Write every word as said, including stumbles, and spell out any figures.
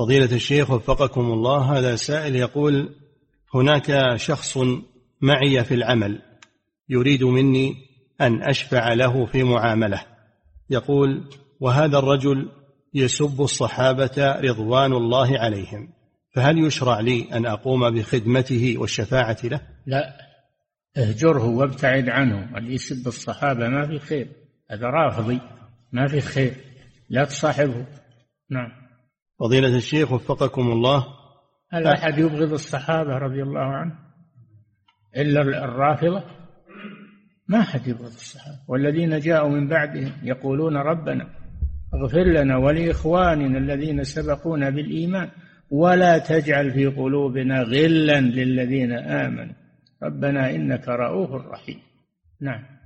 فضيلة الشيخ وفقكم الله، هذا سائل يقول: هناك شخص معي في العمل يريد مني أن أشفع له في معاملة، يقول: وهذا الرجل يسب الصحابة رضوان الله عليهم، فهل يشرع لي أن أقوم بخدمته والشفاعة له؟ لا، اهجره وابتعد عنه. اللي يسب الصحابة ما في خير، هذا رافضي ما في خير، لا تصاحبه. نعم. فضيلة الشيخ وفقكم الله، هل أحد يبغض الصحابة رضي الله عنه إلا الرافضة؟ ما أحد يبغض الصحابة. والذين جاءوا من بعدهم يقولون ربنا اغفر لنا ولإخواننا الذين سبقونا بالإيمان ولا تجعل في قلوبنا غلا للذين آمنوا ربنا إنك رؤوف رحيم. نعم.